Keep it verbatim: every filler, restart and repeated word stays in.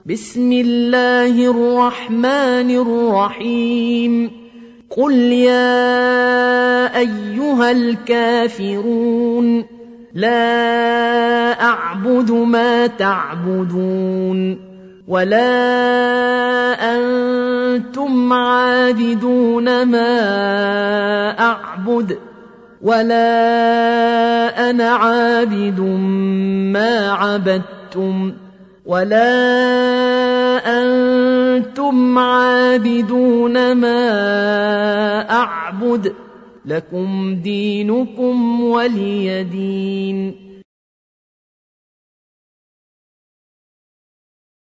بسم الله الرحمن الرحيم قل يا أيها الكافرون لا أعبد ما تعبدون ولا أنتم عابدون ما أعبد ولا أنا عابد ما عبدتم ولا أنتم عابدون ما أعبد لكم دينكم ولي دين.